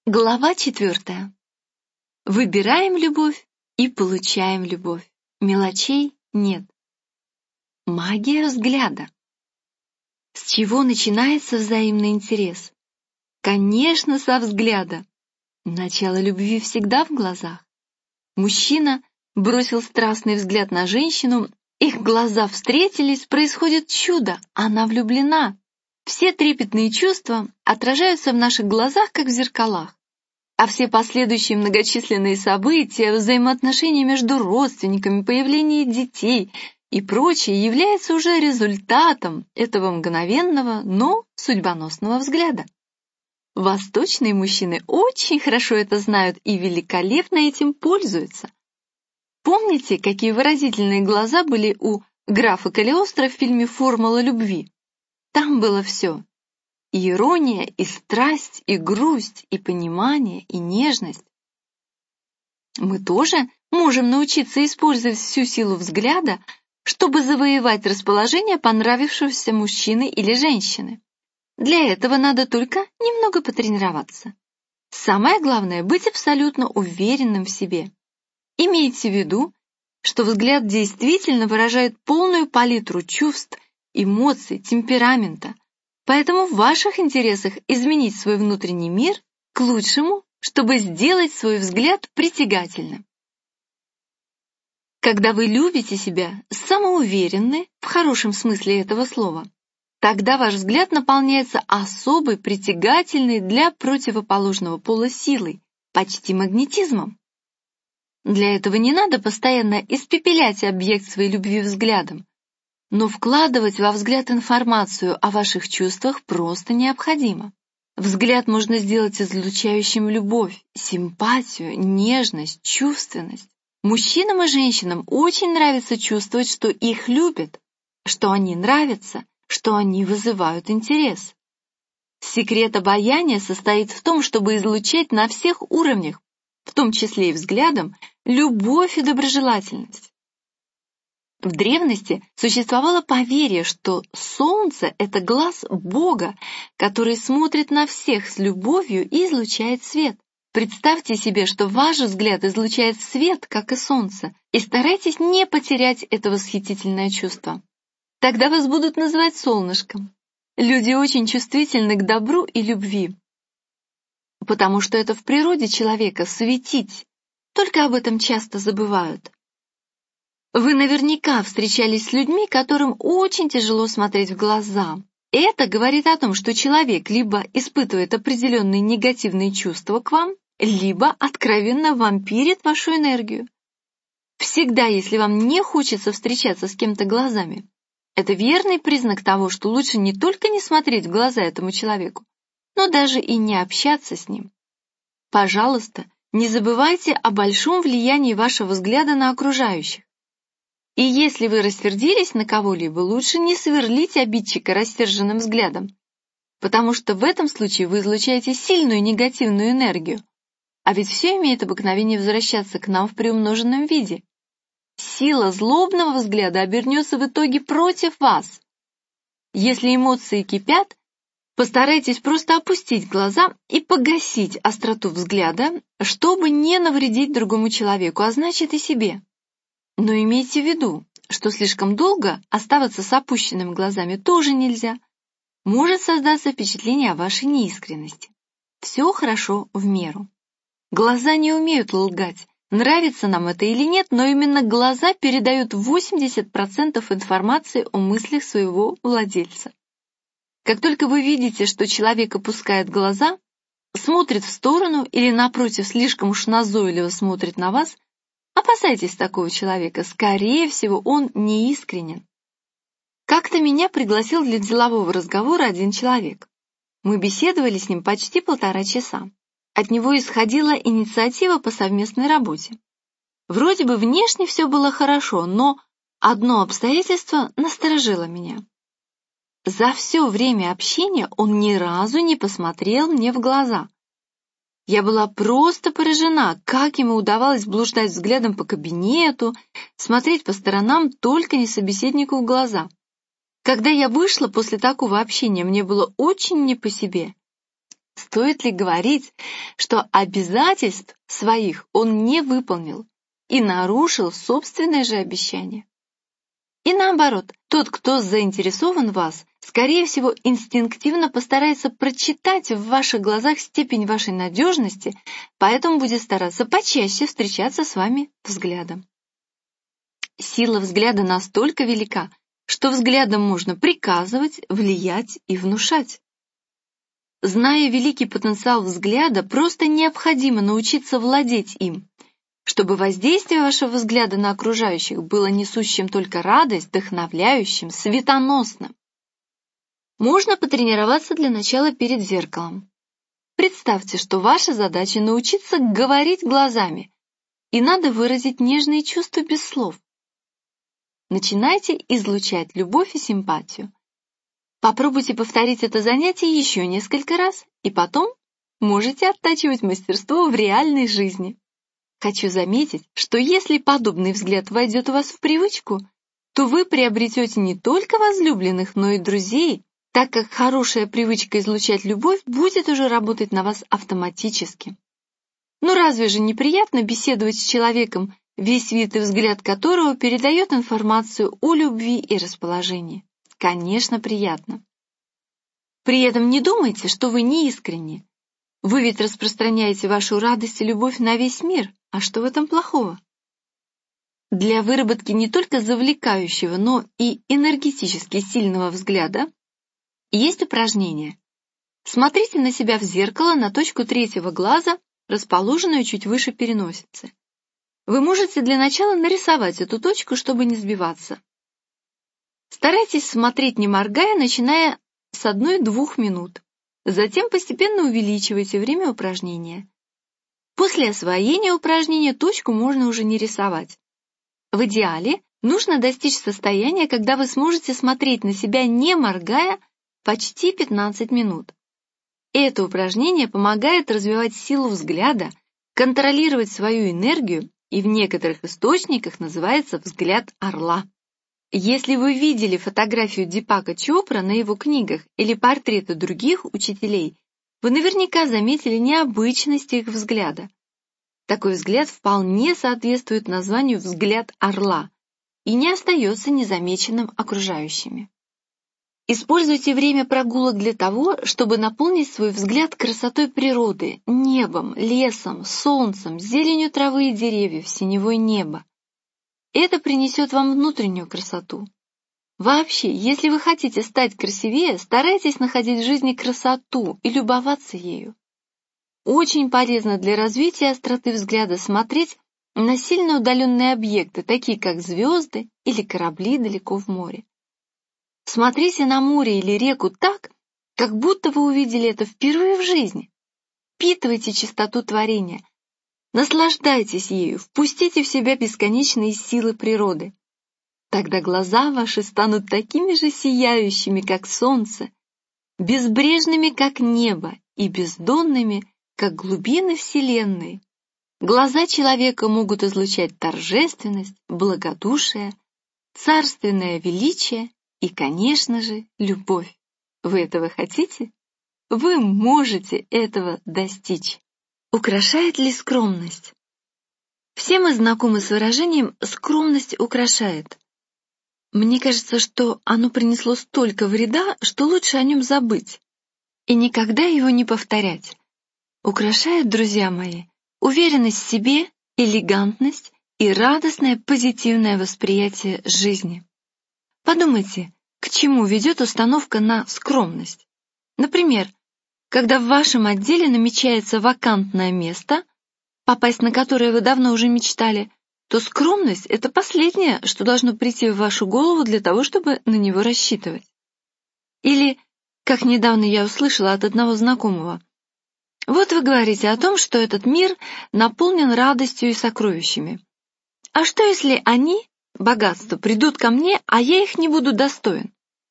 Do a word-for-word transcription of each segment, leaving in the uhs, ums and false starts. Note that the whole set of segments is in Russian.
Глава четвертая. Выбираем любовь и получаем любовь. Мелочей нет. Магия взгляда. С чего начинается взаимный интерес? Конечно, со взгляда. Начало любви всегда в глазах. Мужчина бросил страстный взгляд на женщину, их глаза встретились, происходит чудо, она влюблена. Все трепетные чувства отражаются в наших глазах, как в зеркалах. А все последующие многочисленные события, взаимоотношения между родственниками, появление детей и прочее являются уже результатом этого мгновенного, но судьбоносного взгляда. Восточные мужчины очень хорошо это знают и великолепно этим пользуются. Помните, какие выразительные глаза были у графа Калиостро в фильме «Формула любви»? Там было все. И ирония, и страсть, и грусть, и понимание, и нежность. Мы тоже можем научиться использовать всю силу взгляда, чтобы завоевать расположение понравившегося мужчины или женщины. Для этого надо только немного потренироваться. Самое главное — быть абсолютно уверенным в себе. Имейте в виду, что взгляд действительно выражает полную палитру чувств, эмоций, темперамента. Поэтому в ваших интересах изменить свой внутренний мир к лучшему, чтобы сделать свой взгляд притягательным. Когда вы любите себя, самоуверенны, в хорошем смысле этого слова, тогда ваш взгляд наполняется особой, притягательной для противоположного пола силой, почти магнетизмом. Для этого не надо постоянно испепелять объект своей любви взглядом, но вкладывать во взгляд информацию о ваших чувствах просто необходимо. Взгляд можно сделать излучающим любовь, симпатию, нежность, чувственность. Мужчинам и женщинам очень нравится чувствовать, что их любят, что они нравятся, что они вызывают интерес. Секрет обаяния состоит в том, чтобы излучать на всех уровнях, в том числе и взглядом, любовь и доброжелательность. В древности существовало поверье, что солнце — это глаз Бога, который смотрит на всех с любовью и излучает свет. Представьте себе, что ваш взгляд излучает свет, как и солнце, и старайтесь не потерять это восхитительное чувство. Тогда вас будут называть солнышком. Люди очень чувствительны к добру и любви, потому что это в природе человека — светить, только об этом часто забывают. Вы наверняка встречались с людьми, которым очень тяжело смотреть в глаза. Это говорит о том, что человек либо испытывает определенные негативные чувства к вам, либо откровенно вампирит вашу энергию. Всегда, если вам не хочется встречаться с кем-то глазами, это верный признак того, что лучше не только не смотреть в глаза этому человеку, но даже и не общаться с ним. Пожалуйста, не забывайте о большом влиянии вашего взгляда на окружающих. И если вы рассердились на кого-либо, лучше не сверлить обидчика рассерженным взглядом, потому что в этом случае вы излучаете сильную негативную энергию, а ведь все имеет обыкновение возвращаться к нам в приумноженном виде. Сила злобного взгляда обернется в итоге против вас. Если эмоции кипят, постарайтесь просто опустить глаза и погасить остроту взгляда, чтобы не навредить другому человеку, а значит и себе. Но имейте в виду, что слишком долго оставаться с опущенными глазами тоже нельзя. Может создаться впечатление о вашей неискренности. Все хорошо в меру. Глаза не умеют лгать, нравится нам это или нет, но именно глаза передают восемьдесят процентов информации о мыслях своего владельца. Как только вы видите, что человек опускает глаза, смотрит в сторону или, напротив, слишком уж назойливо смотрит на вас, опасайтесь такого человека, скорее всего, он неискренен. Как-то меня пригласил для делового разговора один человек. Мы беседовали с ним почти полтора часа. От него исходила инициатива по совместной работе. Вроде бы внешне все было хорошо, но одно обстоятельство насторожило меня. За все время общения он ни разу не посмотрел мне в глаза. Я была просто поражена, как ему удавалось блуждать взглядом по кабинету, смотреть по сторонам, только не собеседнику в глаза. Когда я вышла после такого общения, мне было очень не по себе. Стоит ли говорить, что обязательств своих он не выполнил и нарушил собственное же обещание? И наоборот, тот, кто заинтересован в вас, скорее всего, инстинктивно постарается прочитать в ваших глазах степень вашей надежности, поэтому будет стараться почаще встречаться с вами взглядом. Сила взгляда настолько велика, что взглядом можно приказывать, влиять и внушать. Зная великий потенциал взгляда, просто необходимо научиться владеть им, чтобы воздействие вашего взгляда на окружающих было несущим только радость, вдохновляющим, светоносным. Можно потренироваться для начала перед зеркалом. Представьте, что ваша задача научиться говорить глазами, и надо выразить нежные чувства без слов. Начинайте излучать любовь и симпатию. Попробуйте повторить это занятие еще несколько раз, и потом можете оттачивать мастерство в реальной жизни. Хочу заметить, что если подобный взгляд войдет у вас в привычку, то вы приобретете не только возлюбленных, но и друзей, так как хорошая привычка излучать любовь будет уже работать на вас автоматически. Ну разве же неприятно беседовать с человеком, весь вид и взгляд которого передает информацию о любви и расположении? Конечно, приятно. При этом не думайте, что вы не искренни. Вы ведь распространяете вашу радость и любовь на весь мир, а что в этом плохого? Для выработки не только завлекающего, но и энергетически сильного взгляда есть упражнение. Смотрите на себя в зеркало на точку третьего глаза, расположенную чуть выше переносицы. Вы можете для начала нарисовать эту точку, чтобы не сбиваться. Старайтесь смотреть не моргая, начиная с одной-двух минут. Затем постепенно увеличивайте время упражнения. После освоения упражнения точку можно уже не рисовать. В идеале нужно достичь состояния, когда вы сможете смотреть на себя не моргая почти пятнадцать минут. Это упражнение помогает развивать силу взгляда, контролировать свою энергию и в некоторых источниках называется взгляд орла. Если вы видели фотографию Дипака Чопра на его книгах или портреты других учителей, вы наверняка заметили необычность их взгляда. Такой взгляд вполне соответствует названию «взгляд орла» и не остается незамеченным окружающими. Используйте время прогулок для того, чтобы наполнить свой взгляд красотой природы, небом, лесом, солнцем, зеленью травы и деревьев, синевой неба. Это принесет вам внутреннюю красоту. Вообще, если вы хотите стать красивее, старайтесь находить в жизни красоту и любоваться ею. Очень полезно для развития остроты взгляда смотреть на сильно удаленные объекты, такие как звезды или корабли далеко в море. Смотрите на море или реку так, как будто вы увидели это впервые в жизни. Впитывайте чистоту творения, наслаждайтесь ею, впустите в себя бесконечные силы природы. Тогда глаза ваши станут такими же сияющими, как солнце, безбрежными, как небо, и бездонными, как глубины Вселенной. Глаза человека могут излучать торжественность, благодушие, царственное величие и, конечно же, любовь. Вы этого хотите? Вы можете этого достичь. Украшает ли скромность? Все мы знакомы с выражением «скромность украшает». Мне кажется, что оно принесло столько вреда, что лучше о нем забыть и никогда его не повторять. Украшает, друзья мои, уверенность в себе, элегантность и радостное позитивное восприятие жизни. Подумайте, к чему ведет установка на скромность. Например, когда в вашем отделе намечается вакантное место, попасть на которое вы давно уже мечтали, то скромность — это последнее, что должно прийти в вашу голову для того, чтобы на него рассчитывать. Или, как недавно я услышала от одного знакомого, вот вы говорите о том, что этот мир наполнен радостью и сокровищами. А что, если они, богатство, придут ко мне, а я их не буду достоин?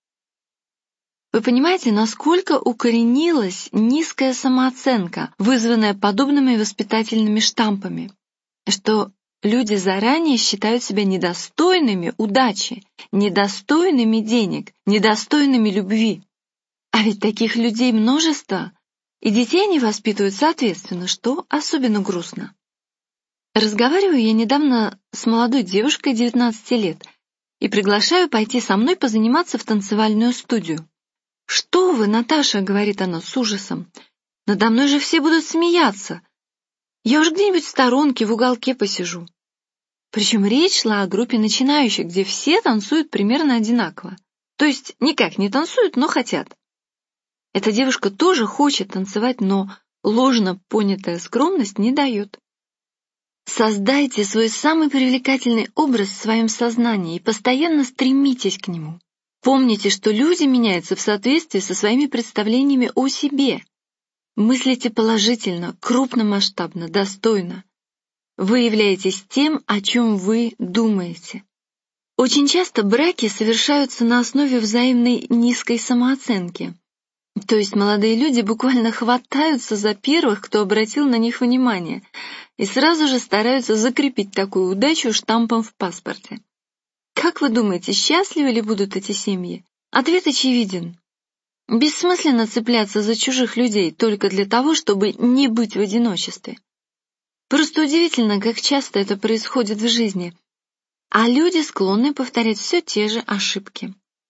Вы понимаете, насколько укоренилась низкая самооценка, вызванная подобными воспитательными штампами, что люди заранее считают себя недостойными удачи, недостойными денег, недостойными любви. А ведь таких людей множество. И детей они воспитывают соответственно, что особенно грустно. Разговариваю я недавно с молодой девушкой девятнадцати лет и приглашаю пойти со мной позаниматься в танцевальную студию. «Что вы, Наташа?» — говорит она с ужасом. «Надо мной же все будут смеяться. Я уж где-нибудь в сторонке, в уголке посижу». Причем речь шла о группе начинающих, где все танцуют примерно одинаково. То есть никак не танцуют, но хотят. Эта девушка тоже хочет танцевать, но ложно понятая скромность не дает. Создайте свой самый привлекательный образ в своем сознании и постоянно стремитесь к нему. Помните, что люди меняются в соответствии со своими представлениями о себе. Мыслите положительно, крупномасштабно, достойно. Вы являетесь тем, о чем вы думаете. Очень часто браки совершаются на основе взаимной низкой самооценки. То есть молодые люди буквально хватаются за первых, кто обратил на них внимание, и сразу же стараются закрепить такую удачу штампом в паспорте. Как вы думаете, счастливы ли будут эти семьи? Ответ очевиден. Бессмысленно цепляться за чужих людей только для того, чтобы не быть в одиночестве. Просто удивительно, как часто это происходит в жизни, а люди склонны повторять все те же ошибки.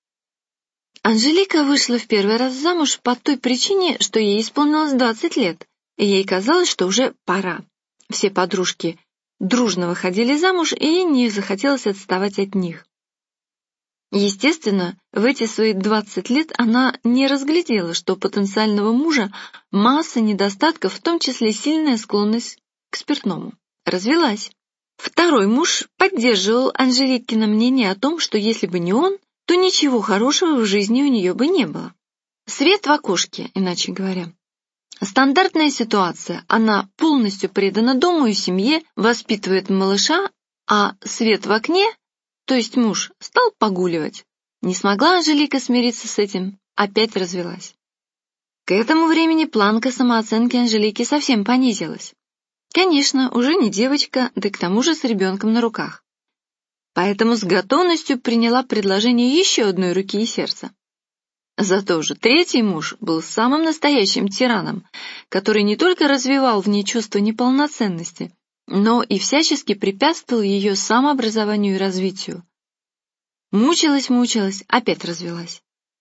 Анжелика вышла в первый раз замуж по той причине, что ей исполнилось двадцать лет, и ей казалось, что уже пора. Все подружки дружно выходили замуж, и ей не захотелось отставать от них. Естественно, в эти свои двадцать лет она не разглядела, что у потенциального мужа масса недостатков, в том числе сильная склонность к спиртному. Развелась. Второй муж поддерживал Анжеликино мнение о том, что если бы не он, то ничего хорошего в жизни у нее бы не было. Свет в окошке, иначе говоря. Стандартная ситуация. Она полностью предана дому и семье, воспитывает малыша, а свет в окне, то есть муж, стал погуливать. Не смогла Анжелика смириться с этим, опять развелась. К этому времени планка самооценки Анжелики совсем понизилась. Конечно, уже не девочка, да к тому же с ребенком на руках. Поэтому с готовностью приняла предложение еще одной руки и сердца. Зато же третий муж был самым настоящим тираном, который не только развивал в ней чувство неполноценности, но и всячески препятствовал ее самообразованию и развитию. Мучилась-мучилась, опять развелась.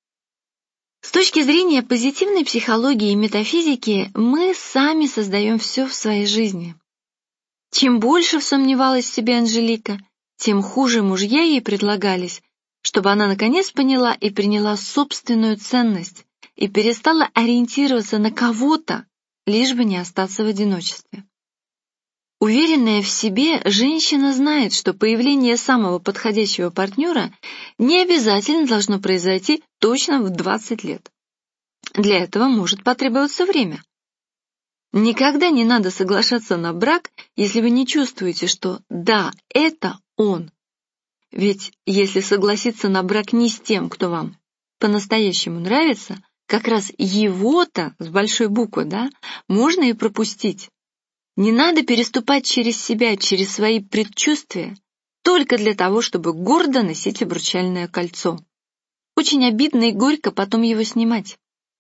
С точки зрения позитивной психологии и метафизики, мы сами создаем все в своей жизни. Чем больше сомневалась в себе Анжелика, тем хуже мужья ей предлагались, чтобы она наконец поняла и приняла собственную ценность и перестала ориентироваться на кого-то, лишь бы не остаться в одиночестве. Уверенная в себе, женщина знает, что появление самого подходящего партнера не обязательно должно произойти точно в двадцать лет. Для этого может потребоваться время. Никогда не надо соглашаться на брак, если вы не чувствуете, что «да, это он». Ведь если согласиться на брак не с тем, кто вам по-настоящему нравится, как раз его-то, с большой буквы, да, можно и пропустить. Не надо переступать через себя, через свои предчувствия, только для того, чтобы гордо носить обручальное кольцо. Очень обидно и горько потом его снимать.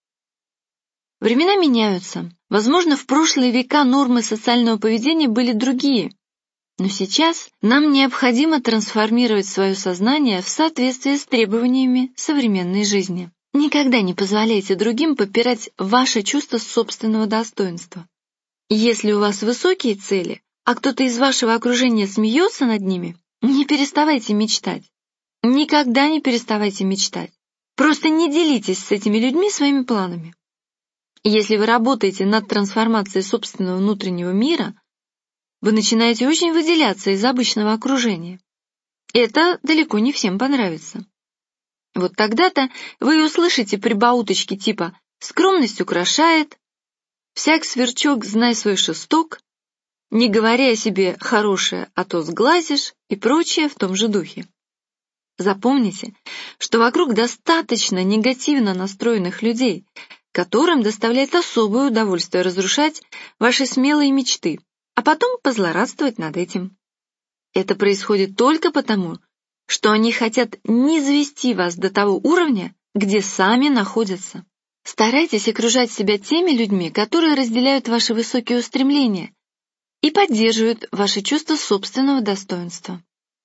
Времена меняются. Возможно, в прошлые века нормы социального поведения были другие. Но сейчас нам необходимо трансформировать свое сознание в соответствии с требованиями современной жизни. Никогда не позволяйте другим попирать ваше чувство собственного достоинства. Если у вас высокие цели, а кто-то из вашего окружения смеется над ними, не переставайте мечтать. Никогда не переставайте мечтать. Просто не делитесь с этими людьми своими планами. Если вы работаете над трансформацией собственного внутреннего мира, вы начинаете очень выделяться из обычного окружения. Это далеко не всем понравится. Вот тогда-то вы и услышите прибауточки типа «скромность украшает», «всяк сверчок, знай свой шесток», «не говоря о себе хорошее, а то сглазишь» и прочее в том же духе. Запомните, что вокруг достаточно негативно настроенных людей, которым доставляет особое удовольствие разрушать ваши смелые мечты, а потом позлорадствовать над этим. Это происходит только потому, что они хотят низвести вас до того уровня, где сами находятся. Старайтесь окружать себя теми людьми, которые разделяют ваши высокие устремления и поддерживают ваше чувство собственного достоинства.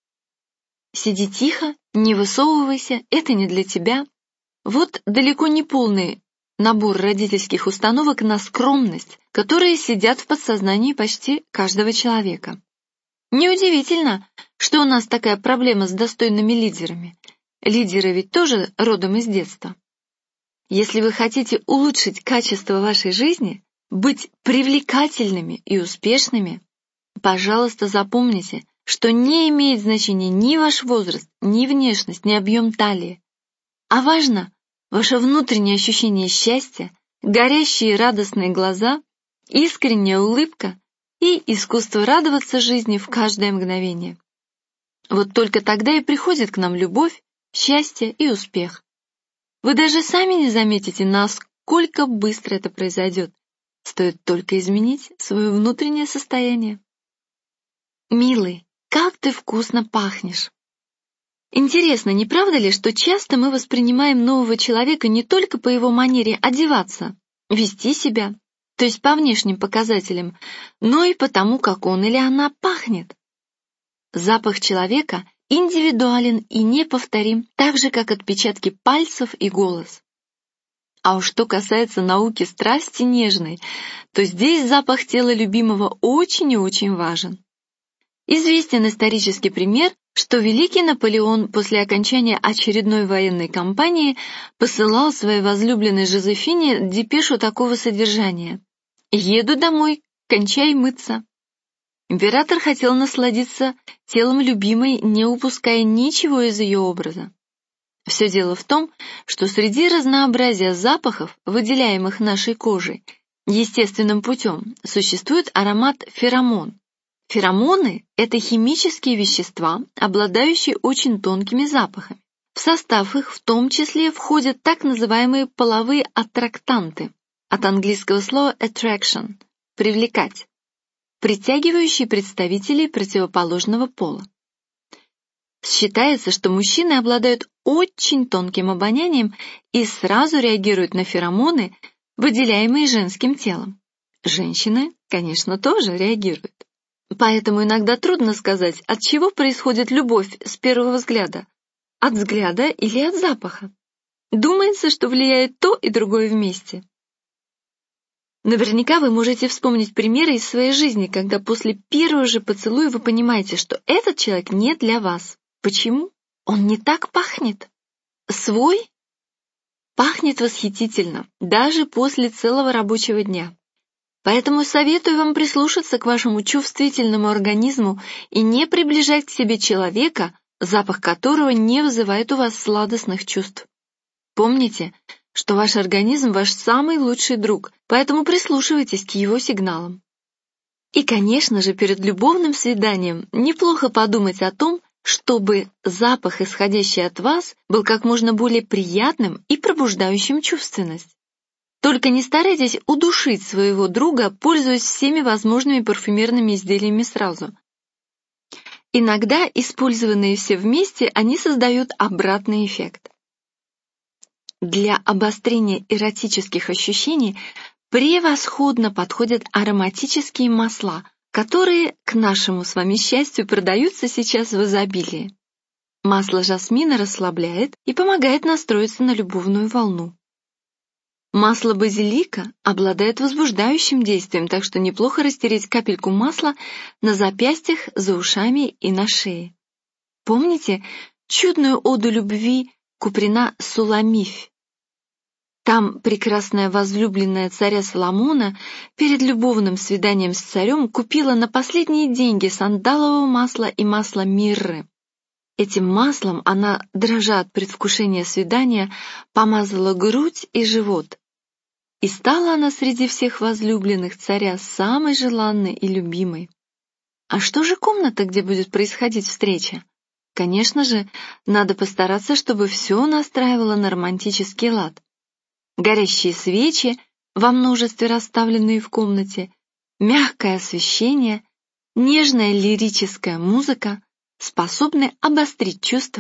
Сиди тихо, не высовывайся, это не для тебя. Вот далеко не полный набор родительских установок на скромность, которые сидят в подсознании почти каждого человека. Неудивительно, что у нас такая проблема с достойными лидерами. Лидеры ведь тоже родом из детства. Если вы хотите улучшить качество вашей жизни, быть привлекательными и успешными, пожалуйста, запомните, что не имеет значения ни ваш возраст, ни внешность, ни объем талии, а важно ваше внутреннее ощущение счастья, горящие радостные глаза, искренняя улыбка и искусство радоваться жизни в каждое мгновение. Вот только тогда и приходит к нам любовь, счастье и успех. Вы даже сами не заметите, насколько быстро это произойдет. Стоит только изменить свое внутреннее состояние. Милый, как ты вкусно пахнешь! Интересно, не правда ли, что часто мы воспринимаем нового человека не только по его манере одеваться, вести себя, то есть по внешним показателям, но и по тому, как он или она пахнет? Запах человека индивидуален и неповторим, так же, как отпечатки пальцев и голос. А уж что касается науки страсти нежной, то здесь запах тела любимого очень и очень важен. Известен исторический пример, что великий Наполеон после окончания очередной военной кампании посылал своей возлюбленной Жозефине депешу такого содержания: «Еду домой, кончай мыться». Император хотел насладиться телом любимой, не упуская ничего из ее образа. Все дело в том, что среди разнообразия запахов, выделяемых нашей кожей, естественным путем, существует аромат феромон. Феромоны — это химические вещества, обладающие очень тонкими запахами. В состав их в том числе входят так называемые половые аттрактанты, от английского слова attraction — привлекать, притягивающие представителей противоположного пола. Считается, что мужчины обладают очень тонким обонянием и сразу реагируют на феромоны, выделяемые женским телом. Женщины, конечно, тоже реагируют. Поэтому иногда трудно сказать, от чего происходит любовь с первого взгляда – от взгляда или от запаха. Думается, что влияет то и другое вместе. Наверняка вы можете вспомнить примеры из своей жизни, когда после первого же поцелуя вы понимаете, что этот человек не для вас. Почему? Он не так пахнет. Свой пахнет восхитительно, даже после целого рабочего дня. Поэтому советую вам прислушаться к вашему чувствительному организму и не приближать к себе человека, запах которого не вызывает у вас сладостных чувств. Помните, что ваш организм ваш самый лучший друг, поэтому прислушивайтесь к его сигналам. И, конечно же, перед любовным свиданием неплохо подумать о том, чтобы запах, исходящий от вас, был как можно более приятным и пробуждающим чувственность. Только не старайтесь удушить своего друга, пользуясь всеми возможными парфюмерными изделиями сразу. Иногда, использованные все вместе, они создают обратный эффект. Для обострения эротических ощущений превосходно подходят ароматические масла, которые, к нашему с вами счастью, продаются сейчас в изобилии. Масло жасмина расслабляет и помогает настроиться на любовную волну. Масло базилика обладает возбуждающим действием, так что неплохо растереть капельку масла на запястьях, за ушами и на шее. Помните чудную оду любви Куприна «Суламифь»? Там прекрасная возлюбленная царя Соломона перед любовным свиданием с царем купила на последние деньги сандалового масла и масла мирры. Этим маслом она, дрожа от предвкушения свидания, помазала грудь и живот. И стала она среди всех возлюбленных царя самой желанной и любимой. А что же комната, где будет происходить встреча? Конечно же, надо постараться, чтобы все настраивало на романтический лад. Горящие свечи, во множестве расставленные в комнате, мягкое освещение, нежная лирическая музыка способны обострить чувства,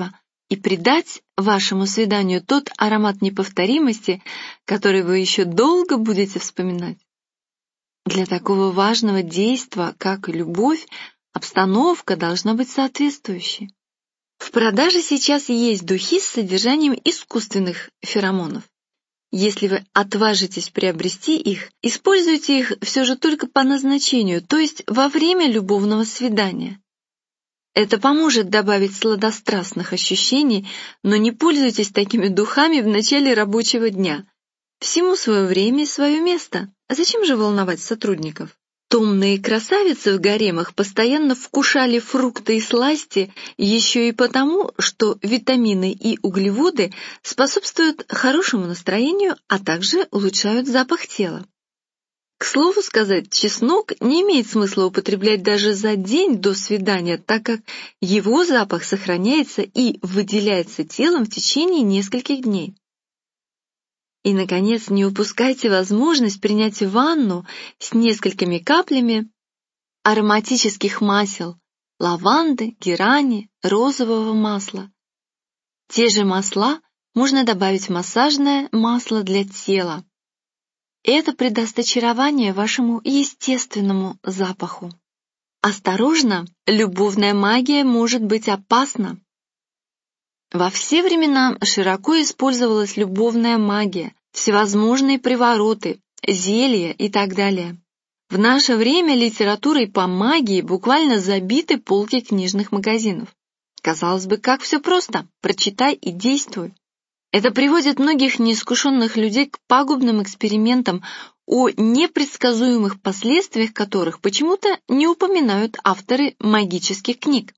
и придать вашему свиданию тот аромат неповторимости, который вы еще долго будете вспоминать. Для такого важного действа, как и любовь, обстановка должна быть соответствующей. В продаже сейчас есть духи с содержанием искусственных феромонов. Если вы отважитесь приобрести их, используйте их все же только по назначению, то есть во время любовного свидания. Это поможет добавить сладострастных ощущений, но не пользуйтесь такими духами в начале рабочего дня. Всему свое время и свое место. А зачем же волновать сотрудников? Томные красавицы в гаремах постоянно вкушали фрукты и сласти еще и потому, что витамины и углеводы способствуют хорошему настроению, а также улучшают запах тела. К слову сказать, чеснок не имеет смысла употреблять даже за день до свидания, так как его запах сохраняется и выделяется телом в течение нескольких дней. И, наконец, не упускайте возможность принять ванну с несколькими каплями ароматических масел – лаванды, герани, розового масла. Те же масла можно добавить в массажное масло для тела. Это придаст очарование вашему естественному запаху. Осторожно, любовная магия может быть опасна. Во все времена широко использовалась любовная магия, всевозможные привороты, зелья и так далее. В наше время литературой по магии буквально забиты полки книжных магазинов. Казалось бы, как все просто – прочитай и действуй. Это приводит многих неискушенных людей к пагубным экспериментам, о непредсказуемых последствиях которых почему-то не упоминают авторы магических книг.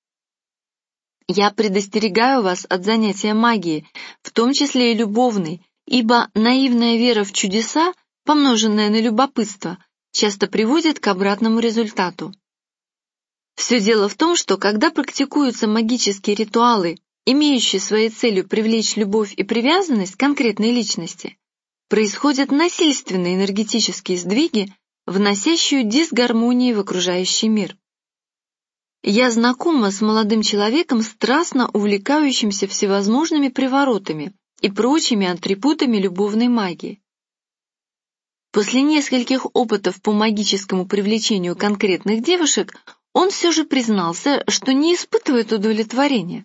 Я предостерегаю вас от занятия магией, в том числе и любовной, ибо наивная вера в чудеса, помноженная на любопытство, часто приводит к обратному результату. Все дело в том, что когда практикуются магические ритуалы, имеющие своей целью привлечь любовь и привязанность к конкретной личности, происходят насильственные энергетические сдвиги, вносящие дисгармонии в окружающий мир. Я знакома с молодым человеком, страстно увлекающимся всевозможными приворотами и прочими атрибутами любовной магии. После нескольких опытов по магическому привлечению конкретных девушек, он все же признался, что не испытывает удовлетворения.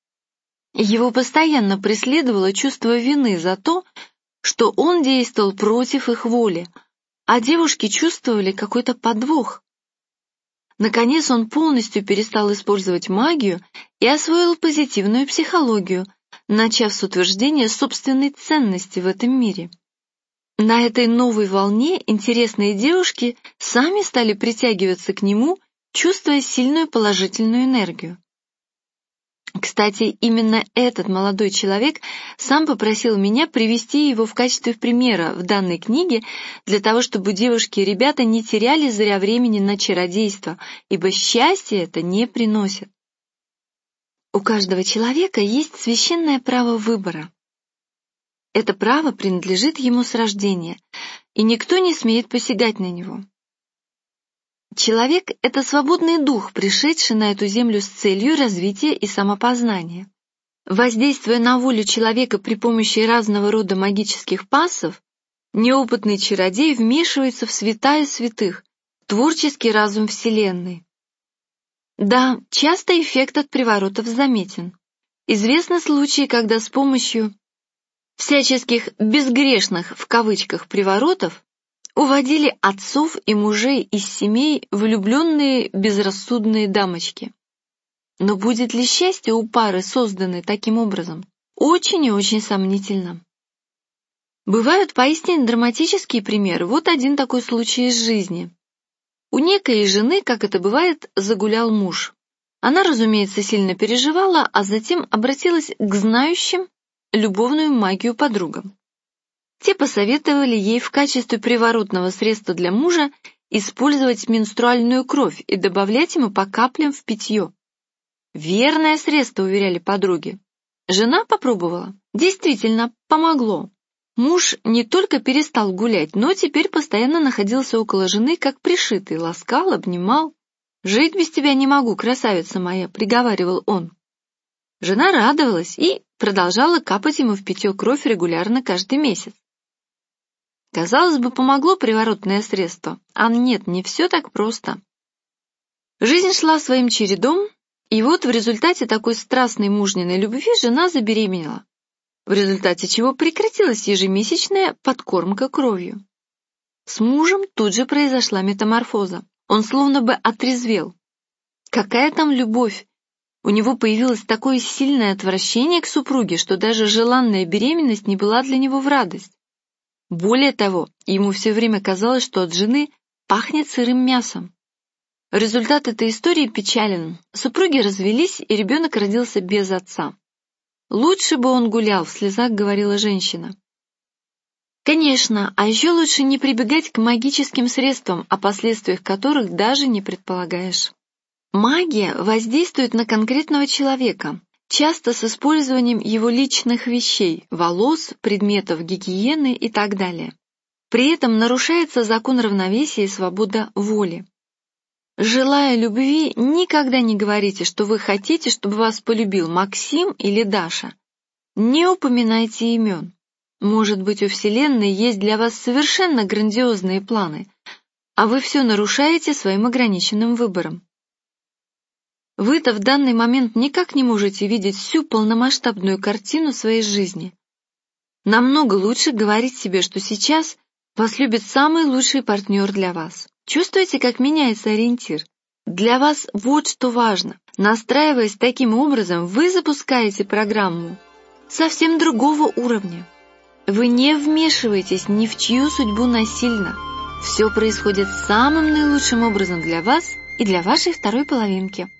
Его постоянно преследовало чувство вины за то, что он действовал против их воли, а девушки чувствовали какой-то подвох. Наконец он полностью перестал использовать магию и освоил позитивную психологию, начав с утверждения собственной ценности в этом мире. На этой новой волне интересные девушки сами стали притягиваться к нему, чувствуя сильную положительную энергию. Кстати, именно этот молодой человек сам попросил меня привести его в качестве примера в данной книге для того, чтобы девушки и ребята не теряли зря времени на чародейство, ибо счастье это не приносит. У каждого человека есть священное право выбора. Это право принадлежит ему с рождения, и никто не смеет посягать на него. Человек — это свободный дух, пришедший на эту землю с целью развития и самопознания. Воздействуя на волю человека при помощи разного рода магических пассов, неопытный чародей вмешивается в святая святых, творческий разум Вселенной. Да, часто эффект от приворотов заметен. Известны случаи, когда с помощью всяческих «безгрешных» в кавычках приворотов уводили отцов и мужей из семей влюбленные безрассудные дамочки. Но будет ли счастье у пары, созданной таким образом? Очень и очень сомнительно. Бывают поистине драматические примеры. Вот один такой случай из жизни. У некой жены, как это бывает, загулял муж. Она, разумеется, сильно переживала, а затем обратилась к знающим любовную магию подругам. Те посоветовали ей в качестве приворотного средства для мужа использовать менструальную кровь и добавлять ему по каплям в питье. Верное средство, уверяли подруги. Жена попробовала. Действительно, помогло. Муж не только перестал гулять, но теперь постоянно находился около жены, как пришитый, ласкал, обнимал. «Жить без тебя не могу, красавица моя», — приговаривал он. Жена радовалась и продолжала капать ему в питье кровь регулярно каждый месяц. Казалось бы, помогло приворотное средство, а нет, не все так просто. Жизнь шла своим чередом, и вот в результате такой страстной мужниной любви жена забеременела, в результате чего прекратилась ежемесячная подкормка кровью. С мужем тут же произошла метаморфоза. Он словно бы отрезвел. Какая там любовь? У него появилось такое сильное отвращение к супруге, что даже желанная беременность не была для него в радость. Более того, ему все время казалось, что от жены пахнет сырым мясом. Результат этой истории печален. Супруги развелись, и ребенок родился без отца. «Лучше бы он гулял», — в слезах говорила женщина. Конечно, а еще лучше не прибегать к магическим средствам, о последствиях которых даже не предполагаешь. Магия воздействует на конкретного человека, часто с использованием его личных вещей, волос, предметов гигиены и так далее. При этом нарушается закон равновесия и свобода воли. Желая любви, никогда не говорите, что вы хотите, чтобы вас полюбил Максим или Даша. Не упоминайте имен. Может быть, у Вселенной есть для вас совершенно грандиозные планы, а вы все нарушаете своим ограниченным выбором. Вы-то в данный момент никак не можете видеть всю полномасштабную картину своей жизни. Намного лучше говорить себе, что сейчас вас любит самый лучший партнер для вас. Чувствуете, как меняется ориентир? Для вас вот что важно. Настраиваясь таким образом, вы запускаете программу совсем другого уровня. Вы не вмешиваетесь ни в чью судьбу насильно. Все происходит самым наилучшим образом для вас и для вашей второй половинки.